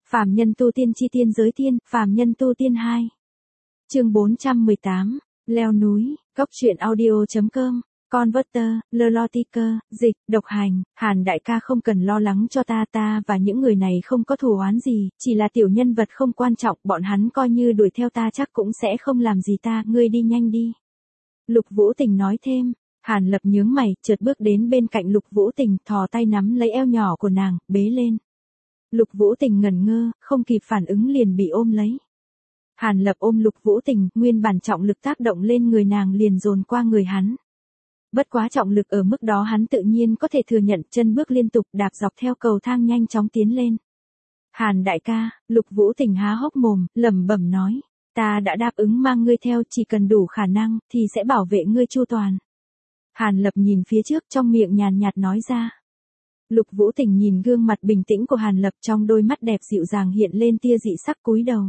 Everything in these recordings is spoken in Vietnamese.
Phàm nhân tu tiên chi tiên giới tiên, phàm nhân tu tiên 2. Chương 418, leo núi, Cốc truyện audio.com, Converter, Lelotiker, dịch, độc hành, Hàn đại ca không cần lo lắng cho ta và những người này không có thù oán gì, chỉ là tiểu nhân vật không quan trọng, bọn hắn coi như đuổi theo ta chắc cũng sẽ không làm gì ta, ngươi đi nhanh đi. Lục Vũ Tình nói thêm. Hàn Lập nhướng mày, chợt bước đến bên cạnh Lục Vũ Tình, thò tay nắm lấy eo nhỏ của nàng, bế lên. Lục Vũ Tình ngẩn ngơ, không kịp phản ứng liền bị ôm lấy. Hàn Lập ôm Lục Vũ Tình, nguyên bản trọng lực tác động lên người nàng liền dồn qua người hắn. Bất quá trọng lực ở mức đó hắn tự nhiên có thể thừa nhận, chân bước liên tục đạp dọc theo cầu thang nhanh chóng tiến lên. Hàn đại ca, Lục Vũ Tình há hốc mồm, lẩm bẩm nói, ta đã đáp ứng mang ngươi theo, chỉ cần đủ khả năng, thì sẽ bảo vệ ngươi chu toàn. Hàn Lập nhìn phía trước trong miệng nhàn nhạt nói ra. Lục Vũ Tình nhìn gương mặt bình tĩnh của Hàn Lập trong đôi mắt đẹp dịu dàng hiện lên tia dị sắc cúi đầu.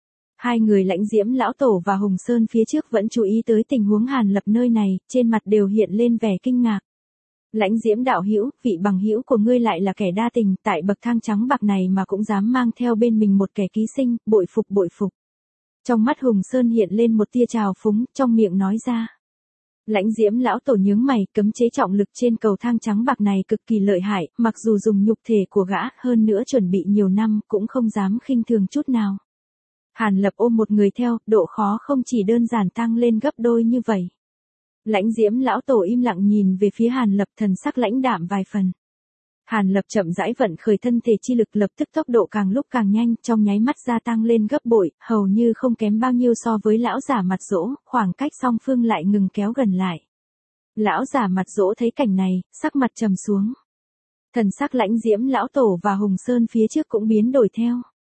Hai người Lãnh Diễm lão tổ và Hùng Sơn phía trước vẫn chú ý tới tình huống Hàn Lập nơi này, trên mặt đều hiện lên vẻ kinh ngạc. Lãnh Diễm đạo hữu, vị bằng hữu của ngươi lại là kẻ đa tình, tại bậc thang trắng bạc này mà cũng dám mang theo bên mình một kẻ ký sinh, bội phục bội phục. Trong mắt Hùng Sơn hiện lên một tia trào phúng, trong miệng nói ra. Lãnh Diễm lão tổ nhướng mày, cấm chế trọng lực trên cầu thang trắng bạc này cực kỳ lợi hại, mặc dù dùng nhục thể của gã, hơn nữa chuẩn bị nhiều năm, cũng không dám khinh thường chút nào. Hàn Lập ôm một người theo, độ khó không chỉ đơn giản tăng lên gấp đôi như vậy. Lãnh Diễm lão tổ im lặng nhìn về phía Hàn Lập, thần sắc lãnh đạm vài phần. Hàn Lập chậm rãi vận khởi thân thể chi lực, lập tức tốc độ càng lúc càng nhanh, trong nháy mắt gia tăng lên gấp bội, hầu như không kém bao nhiêu so với lão giả mặt dỗ, khoảng cách song phương lại ngừng kéo gần lại. Lão giả mặt dỗ thấy cảnh này, sắc mặt trầm xuống. Thần sắc Lãnh Diễm lão tổ và Hùng Sơn phía trước cũng biến đổi theo.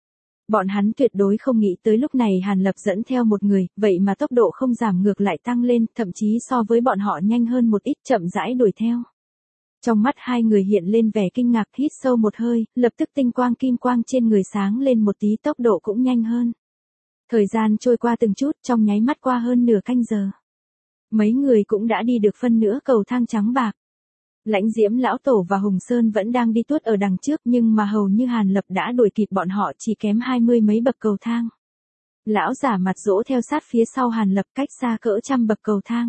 Bọn hắn tuyệt đối không nghĩ tới lúc này Hàn Lập dẫn theo một người, vậy mà tốc độ không giảm ngược lại tăng lên, thậm chí so với bọn họ nhanh hơn một ít, chậm rãi đuổi theo. Trong mắt hai người hiện lên vẻ kinh ngạc, hít sâu một hơi, lập tức tinh quang kim quang trên người sáng lên một tí, tốc độ cũng nhanh hơn. Thời gian trôi qua từng chút, trong nháy mắt qua hơn nửa canh giờ. Mấy người cũng đã đi được phân nửa cầu thang trắng bạc. Lãnh Diễm lão tổ và Hùng Sơn vẫn đang đi tuốt ở đằng trước, nhưng mà hầu như Hàn Lập đã đuổi kịp bọn họ, chỉ kém 20 mấy bậc cầu thang. Lão giả mặt dỗ theo sát phía sau Hàn Lập, cách xa cỡ trăm bậc cầu thang.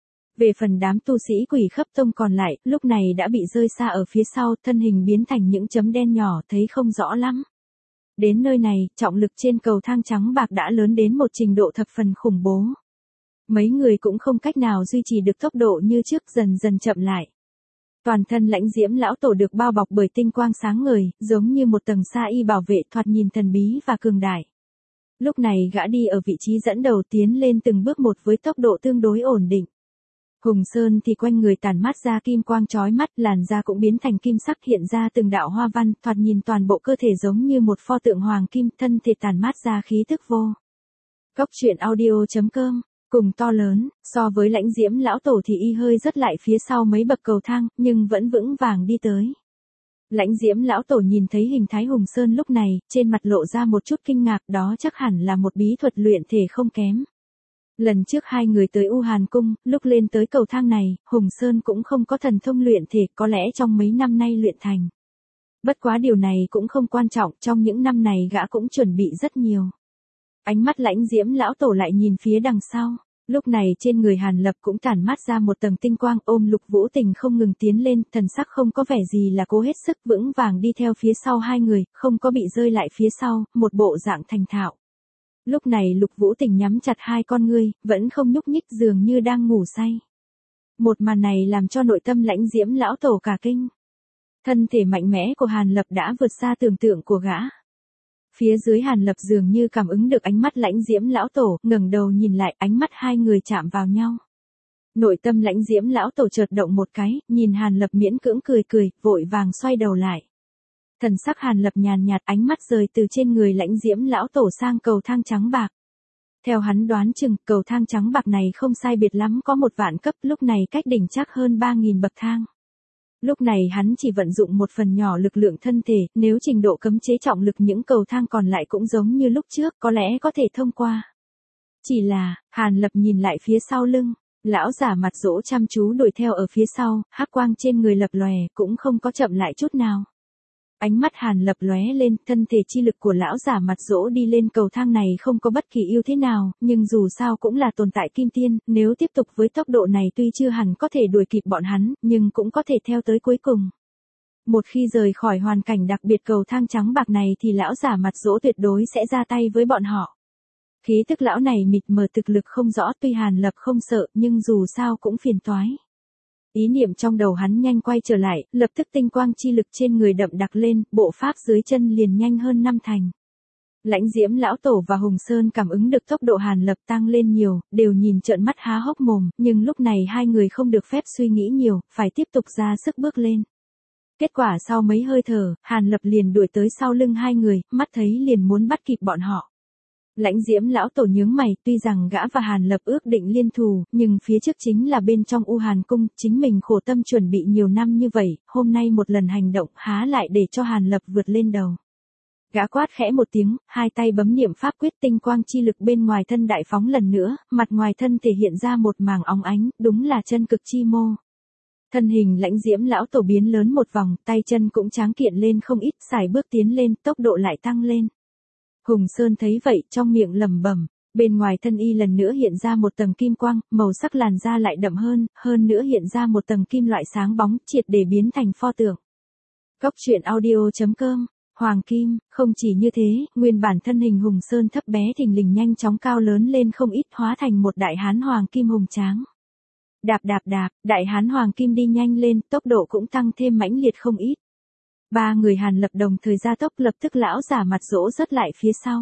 Về phần đám tu sĩ Quỷ Khấp Tông còn lại, lúc này đã bị rơi xa ở phía sau, thân hình biến thành những chấm đen nhỏ, thấy không rõ lắm. Đến nơi này, trọng lực trên cầu thang trắng bạc đã lớn đến một trình độ thập phần khủng bố. Mấy người cũng không cách nào duy trì được tốc độ như trước, dần dần chậm lại. Toàn thân Lãnh Diễm lão tổ được bao bọc bởi tinh quang sáng ngời, giống như một tầng sa y bảo vệ, thoạt nhìn thần bí và cường đại. Lúc này gã đi ở vị trí dẫn đầu, tiến lên từng bước một với tốc độ tương đối ổn định. Hùng Sơn thì quanh người tản mát ra kim quang chói mắt, làn da cũng biến thành kim sắc, hiện ra từng đạo hoa văn, thoạt nhìn toàn bộ cơ thể giống như một pho tượng hoàng kim, thân thể tản mát ra khí tức vô. Cốc truyện audio.com, cùng to lớn, so với Lãnh Diễm lão tổ thì y hơi rất lại phía sau mấy bậc cầu thang, nhưng vẫn vững vàng đi tới. Lãnh Diễm lão tổ nhìn thấy hình thái Hùng Sơn lúc này, trên mặt lộ ra một chút kinh ngạc, đó chắc hẳn là một bí thuật luyện thể không kém. Lần trước hai người tới U Hàn Cung, lúc lên tới cầu thang này, Hùng Sơn cũng không có thần thông luyện thể, có lẽ trong mấy năm nay luyện thành. Bất quá điều này cũng không quan trọng, trong những năm này gã cũng chuẩn bị rất nhiều. Ánh mắt Lãnh Diễm lão tổ lại nhìn phía đằng sau, lúc này trên người Hàn Lập cũng tản mát ra một tầng tinh quang, ôm Lục Vũ Tình không ngừng tiến lên, thần sắc không có vẻ gì là cố hết sức, vững vàng đi theo phía sau hai người, không có bị rơi lại phía sau, một bộ dạng thành thạo. Lúc này Lục Vũ Tình nhắm chặt hai con ngươi, vẫn không nhúc nhích, dường như đang ngủ say. Một màn này làm cho nội tâm Lãnh Diễm lão tổ cả kinh. Thân thể mạnh mẽ của Hàn Lập đã vượt xa tưởng tượng của gã. Phía dưới Hàn Lập dường như cảm ứng được ánh mắt Lãnh Diễm lão tổ, ngẩng đầu nhìn lại, ánh mắt hai người chạm vào nhau. Nội tâm Lãnh Diễm lão tổ chợt động một cái, nhìn Hàn Lập miễn cưỡng cười, vội vàng xoay đầu lại. Thần sắc Hàn Lập nhàn nhạt, ánh mắt rời từ trên người Lãnh Diễm lão tổ sang cầu thang trắng bạc. Theo hắn đoán chừng, cầu thang trắng bạc này không sai biệt lắm có 1.000.000 cấp, lúc này cách đỉnh chắc hơn 3.000 bậc thang. Lúc này hắn chỉ vận dụng một phần nhỏ lực lượng thân thể, nếu trình độ cấm chế trọng lực những cầu thang còn lại cũng giống như lúc trước, có lẽ có thể thông qua. Chỉ là, Hàn Lập nhìn lại phía sau lưng, lão giả mặt dỗ chăm chú đuổi theo ở phía sau, hắc quang trên người lập lòe, cũng không có chậm lại chút nào. Ánh mắt Hàn Lập lóe lên, thân thể chi lực của lão giả mặt dỗ đi lên cầu thang này không có bất kỳ ưu thế nào, nhưng dù sao cũng là tồn tại kim tiên, nếu tiếp tục với tốc độ này tuy chưa hẳn có thể đuổi kịp bọn hắn, nhưng cũng có thể theo tới cuối cùng. Một khi rời khỏi hoàn cảnh đặc biệt cầu thang trắng bạc này thì lão giả mặt dỗ tuyệt đối sẽ ra tay với bọn họ. Khí tức lão này mịt mờ, thực lực không rõ, tuy Hàn Lập không sợ nhưng dù sao cũng phiền toái. Ý niệm trong đầu hắn nhanh quay trở lại, lập tức tinh quang chi lực trên người đậm đặc lên, bộ pháp dưới chân liền nhanh hơn 5 thành. Lãnh Diễm lão tổ và Hùng Sơn cảm ứng được tốc độ Hàn Lập tăng lên nhiều, đều nhìn trợn mắt há hốc mồm, nhưng lúc này hai người không được phép suy nghĩ nhiều, phải tiếp tục ra sức bước lên. Kết quả sau mấy hơi thở, Hàn Lập liền đuổi tới sau lưng hai người, mắt thấy liền muốn bắt kịp bọn họ. Lãnh Diễm lão tổ nhướng mày, tuy rằng gã và Hàn Lập ước định liên thù, nhưng phía trước chính là bên trong U Hàn cung, chính mình khổ tâm chuẩn bị nhiều năm như vậy, hôm nay một lần hành động há lại để cho Hàn Lập vượt lên đầu. Gã quát khẽ một tiếng, hai tay bấm niệm pháp quyết, tinh quang chi lực bên ngoài thân đại phóng lần nữa, mặt ngoài thân thể hiện ra một màng óng ánh, đúng là chân cực chi mô. Thân hình Lãnh Diễm lão tổ biến lớn một vòng, tay chân cũng tráng kiện lên không ít, sải bước tiến lên, tốc độ lại tăng lên. Hùng Sơn thấy vậy, trong miệng lẩm bẩm, bên ngoài thân y lần nữa hiện ra một tầng kim quang, màu sắc làn da lại đậm hơn nữa hiện ra một tầng kim loại sáng bóng, triệt để biến thành pho tượng. Cốc truyện audio.com, Hoàng Kim, không chỉ như thế, nguyên bản thân hình Hùng Sơn thấp bé thình lình nhanh chóng cao lớn lên không ít, hóa thành một đại hán hoàng kim hùng tráng. Đạp đạp đạp, đại hán hoàng kim đi nhanh lên, tốc độ cũng tăng thêm mãnh liệt không ít. Ba người Hàn Lập đồng thời gia tốc, lập tức lão giả mặt dỗ rớt lại phía sau.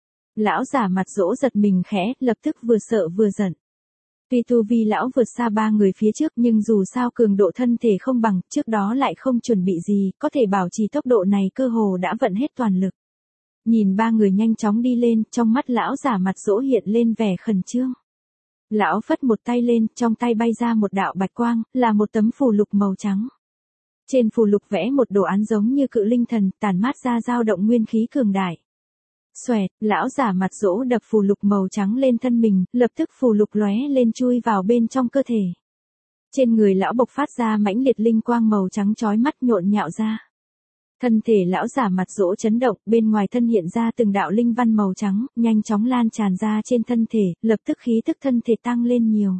Lão giả mặt dỗ giật mình khẽ, lập tức vừa sợ vừa giận. Tuy tu vi lão vượt xa ba người phía trước nhưng dù sao cường độ thân thể không bằng, trước đó lại không chuẩn bị gì, có thể bảo trì tốc độ này cơ hồ đã vận hết toàn lực. Nhìn ba người nhanh chóng đi lên, trong mắt lão giả mặt dỗ hiện lên vẻ khẩn trương. Lão phất một tay lên, trong tay bay ra một đạo bạch quang, là một tấm phù lục màu trắng. Trên phù lục vẽ một đồ án giống như cự linh thần, tản mát ra dao động nguyên khí cường đại. Xoẹt, lão giả mặt dỗ đập phù lục màu trắng lên thân mình, lập tức phù lục lóe lên chui vào bên trong cơ thể. Trên người lão bộc phát ra mãnh liệt linh quang màu trắng chói mắt nhộn nhạo ra. Thân thể lão giả mặt dỗ chấn động, bên ngoài thân hiện ra từng đạo linh văn màu trắng, nhanh chóng lan tràn ra trên thân thể, lập tức khí tức thân thể tăng lên nhiều.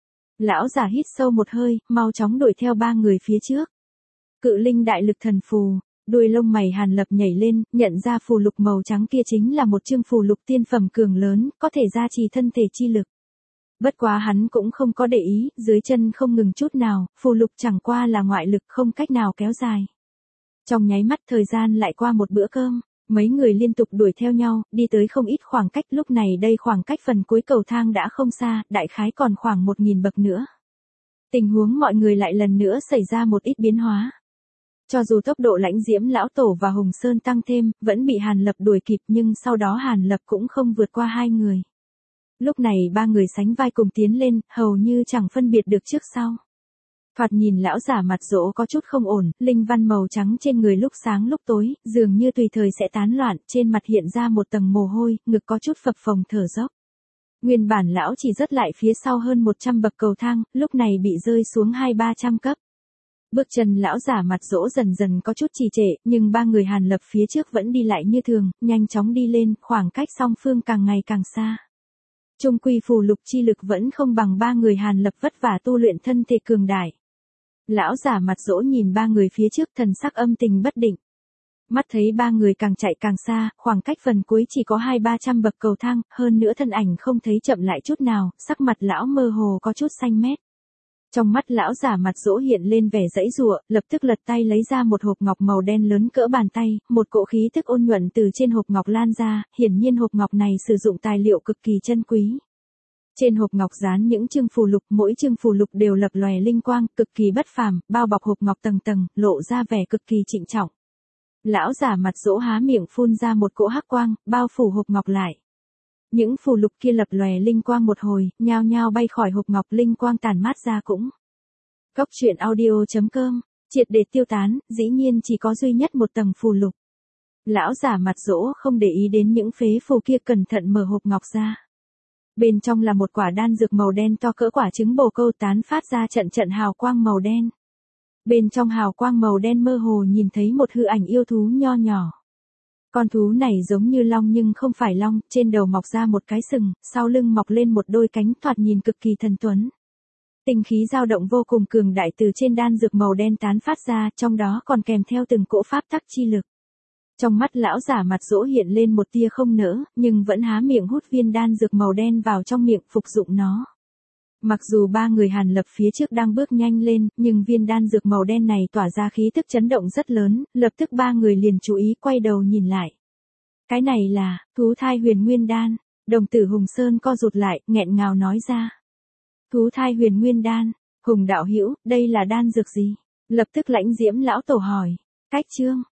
Lão giả hít sâu một hơi, mau chóng đuổi theo ba người phía trước. Cự linh đại lực thần phù, đuôi lông mày Hàn Lập nhảy lên, nhận ra phù lục màu trắng kia chính là một chương phù lục tiên phẩm cường lớn, có thể gia trì thân thể chi lực. Bất quá hắn cũng không có để ý, dưới chân không ngừng chút nào, phù lục chẳng qua là ngoại lực không cách nào kéo dài. Trong nháy mắt thời gian lại qua một bữa cơm, mấy người liên tục đuổi theo nhau, đi tới không ít khoảng cách, lúc này đây khoảng cách phần cuối cầu thang đã không xa, đại khái còn khoảng 1000 bậc nữa. Tình huống mọi người lại lần nữa xảy ra một ít biến hóa. Cho dù tốc độ Lãnh Diễm lão tổ và Hùng Sơn tăng thêm, vẫn bị Hàn Lập đuổi kịp nhưng sau đó Hàn Lập cũng không vượt qua hai người. Lúc này ba người sánh vai cùng tiến lên, hầu như chẳng phân biệt được trước sau. Thoạt nhìn lão giả mặt dỗ có chút không ổn, linh văn màu trắng trên người lúc sáng lúc tối, dường như tùy thời sẽ tán loạn, trên mặt hiện ra một tầng mồ hôi, ngực có chút phập phồng thở dốc. Nguyên bản lão chỉ rớt lại phía sau hơn 100 bậc cầu thang, lúc này bị rơi xuống 200-300 cấp. Bước chân lão giả mặt dỗ dần dần có chút trì trệ, nhưng ba người Hàn Lập phía trước vẫn đi lại như thường, nhanh chóng đi lên, khoảng cách song phương càng ngày càng xa. Chung quy phù lục chi lực vẫn không bằng ba người Hàn Lập vất vả tu luyện thân thể cường đại. Lão giả mặt dỗ nhìn ba người phía trước, thần sắc âm tình bất định. Mắt thấy ba người càng chạy càng xa, khoảng cách phần cuối chỉ có 200-300 bậc cầu thang, hơn nữa thân ảnh không thấy chậm lại chút nào, sắc mặt lão mơ hồ có chút xanh mét. Trong mắt lão giả mặt dỗ hiện lên vẻ giãy giụa, lập tức lật tay lấy ra một hộp ngọc màu đen lớn cỡ bàn tay, một cỗ khí tức ôn nhuận từ trên hộp ngọc lan ra, hiển nhiên hộp ngọc này sử dụng tài liệu cực kỳ chân quý. Trên hộp ngọc dán những chương phù lục, mỗi chương phù lục đều lập lòe linh quang, cực kỳ bất phàm, bao bọc hộp ngọc tầng tầng, lộ ra vẻ cực kỳ trịnh trọng. Lão giả mặt dỗ há miệng phun ra một cỗ hắc quang, bao phủ hộp ngọc lại. Những phù lục kia lập lòe linh quang một hồi, nhao nhao bay khỏi hộp ngọc, linh quang tản mát ra cũng. Cốc truyện audio.com, triệt để tiêu tán, dĩ nhiên chỉ có duy nhất một tầng phù lục. Lão giả mặt dỗ không để ý đến những phế phù kia, cẩn thận mở hộp ngọc ra. Bên trong là một quả đan dược màu đen to cỡ quả trứng bồ câu, tán phát ra trận trận hào quang màu đen. Bên trong hào quang màu đen mơ hồ nhìn thấy một hư ảnh yêu thú nho nhỏ. Con thú này giống như long nhưng không phải long, trên đầu mọc ra một cái sừng, sau lưng mọc lên một đôi cánh thoạt nhìn cực kỳ thần tuấn. Tinh khí dao động vô cùng cường đại từ trên đan dược màu đen tán phát ra, trong đó còn kèm theo từng cỗ pháp tắc chi lực. Trong mắt lão giả mặt dỗ hiện lên một tia không nỡ, nhưng vẫn há miệng hút viên đan dược màu đen vào trong miệng phục dụng nó. Mặc dù ba người Hàn Lập phía trước đang bước nhanh lên, nhưng viên đan dược màu đen này tỏa ra khí tức chấn động rất lớn, lập tức ba người liền chú ý quay đầu nhìn lại. Cái này là, thú thai huyền nguyên đan, đồng tử Hùng Sơn co rụt lại, nghẹn ngào nói ra. Thú thai huyền nguyên đan, Hùng đạo hữu, đây là đan dược gì? Lập tức Lãnh Diễm lão tổ hỏi. Cách chương